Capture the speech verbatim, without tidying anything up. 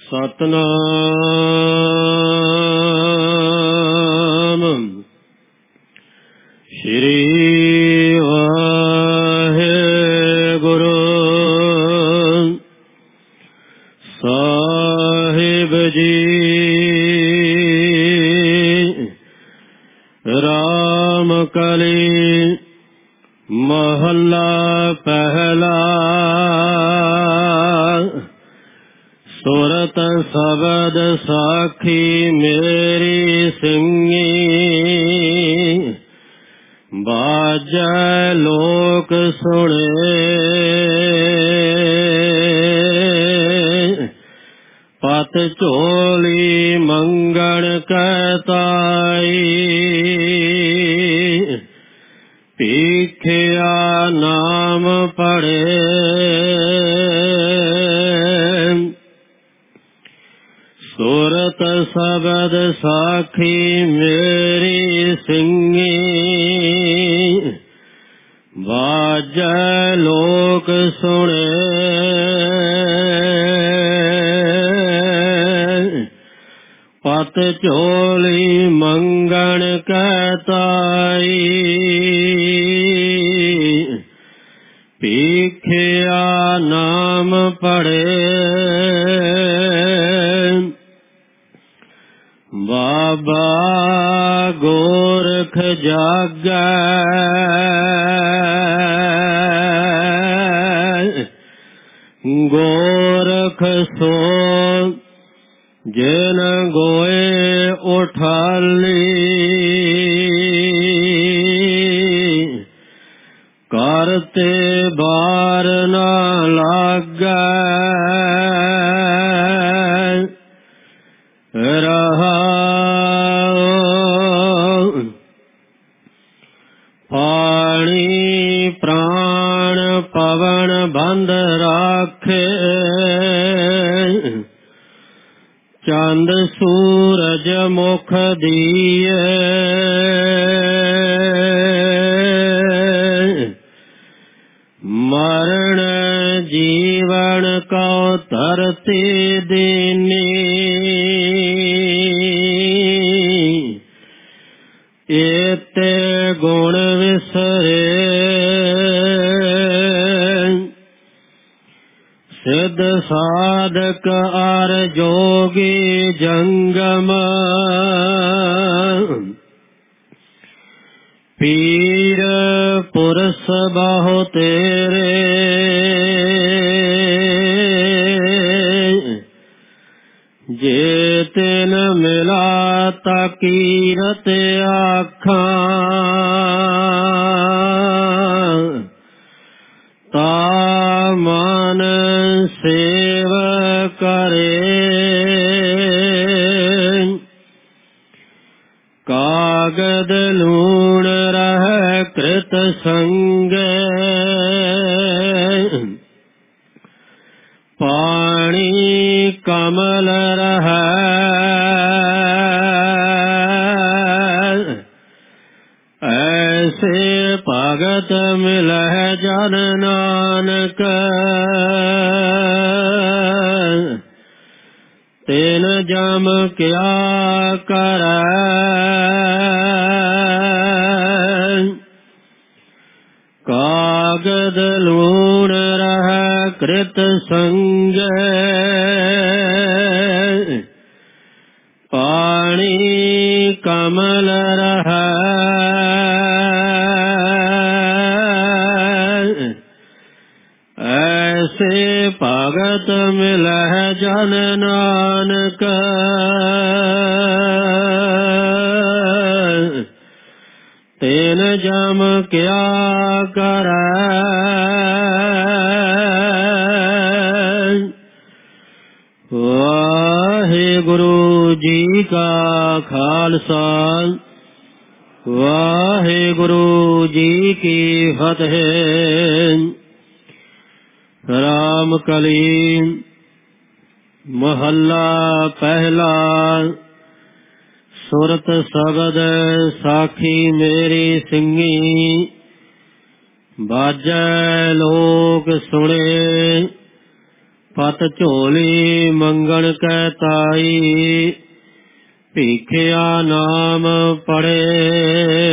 ਸਤਨਾਮ ਸ਼੍ਰੀ ਵਾਹਿਗੁਰੂ ਸਾਹਿਬ ਜੀ। ਰਾਮ ਕਲੀ ਮਹੱਲਾ ਪਹਿਲਾ। ਸੁਰਤ ਸ਼ਬਦ ਸਾਖੀ ਮੇਰੀ ਸਿੰਘੀ, ਬਾਜੈ ਲੋਕ ਸੁਣੇ। ਪਤ ਝੋਲੀ ਮੰਗਣ ਕੈ ਤਾਈ, ਭੀਖਿਆ ਨਾਮ ਪੜ੍ਹੇ। ਸੁਰਤ ਸ਼ਬਦ ਸਾਖੀ ਮੇਰੀ ਸਿੰਘੀ, ਬਾਜੈ ਲੋਕ ਸੁਣੇ। ਪਤ ਝੋਲੀ ਮੰਗਣ ਕੈ ਤਾਈ, ਭੀਖਿਆ ਨਾਮ ਪੜ੍ਹੇ। ਬਾਬਾ ਗੋਰਖ ਜਾਗੈ, ਗੋਰਖ ਸੋ ਜਿਨ ਗੋਏ ਉਠਾਲੀ। ਕਰਤੇ ਬਾਰ ਨਾ ਲਾਗੈ, ਰਹਾਉ। ਪਾਣੀ ਪ੍ਰਾਣ ਪਵਨ ਬੰਧ ਰਾਖੇ, ਚੰਦ ਸੂਰਜ ਮੁਖ ਦੀਏ। ਮਰਨ ਜੀਵਨ ਕਉ ਧਰਤੀ ਦੀਨੀ, ਏਤੇ ਗੁਣ ਵਿਸਰੇ। ਸਿੱਧ ਸਾਧਕ ਅਰ ਜੋਗੀ ਜੰਗਮ, ਪੀਰ ਪੁਰਸ ਬਹੁ ਤੇਰੇ। ਜੇ ਤਿਨ ਮਿਲਾ ਤਾ ਕੀਰਤ ਆਖਾਂ, ਤਾ ਮਨ ਸੇਵ ਕਰੇ। ਕਾਗਦ ਲੂਣ ਰਹਿ ਕ੍ਰਿਤ ਸੰਗੇ, ਪਾਣੀ ਕਮਲ ਰਹੈ। ਐਸੇ ਭਗਤ ਮਿਲਹਿ ਜਨ ਨਾਨਕ, ਤਿਨ ਜਮ ਕਿਆ ਕਰੈ। ਕਾਗਦ ਲੂਣ ਰਹਿ ਕ੍ਰਿਤ ਸੰਗੇ, ਪਾਣੀ ਕਮਲ ਰਹੈ। ਐਸੇ ਭਗਤ ਮਿਲਹਿ ਜਨ ਨਾਨਕ, ਤਿਨ ਜਮ ਕਿਆ ਕਰੈ। ਵਾਹਿਗੁਰੂ ਜੀ ਕਾ ਖਾਲਸਾ, ਵਾਹਿਗੁਰੂ ਜੀ ਕੀ ਫਤਿਹ। ਰਾਮ ਕਲੀ ਮਹੱਲਾ ਪਹਿਲਾ। ਸੁਰਤ ਸ਼ਬਦ ਸਾਖੀ ਮੇਰੀ ਸਿੰਘੀ, ਬਾਜੈ ਲੋਕ ਸੁਣੇ। ਪਤ ਝੋਲੀ ਮੰਗਣ ਕੈ ਤਾਈ, ਭੀਖਿਆ ਨਾਮ ਪੜੇ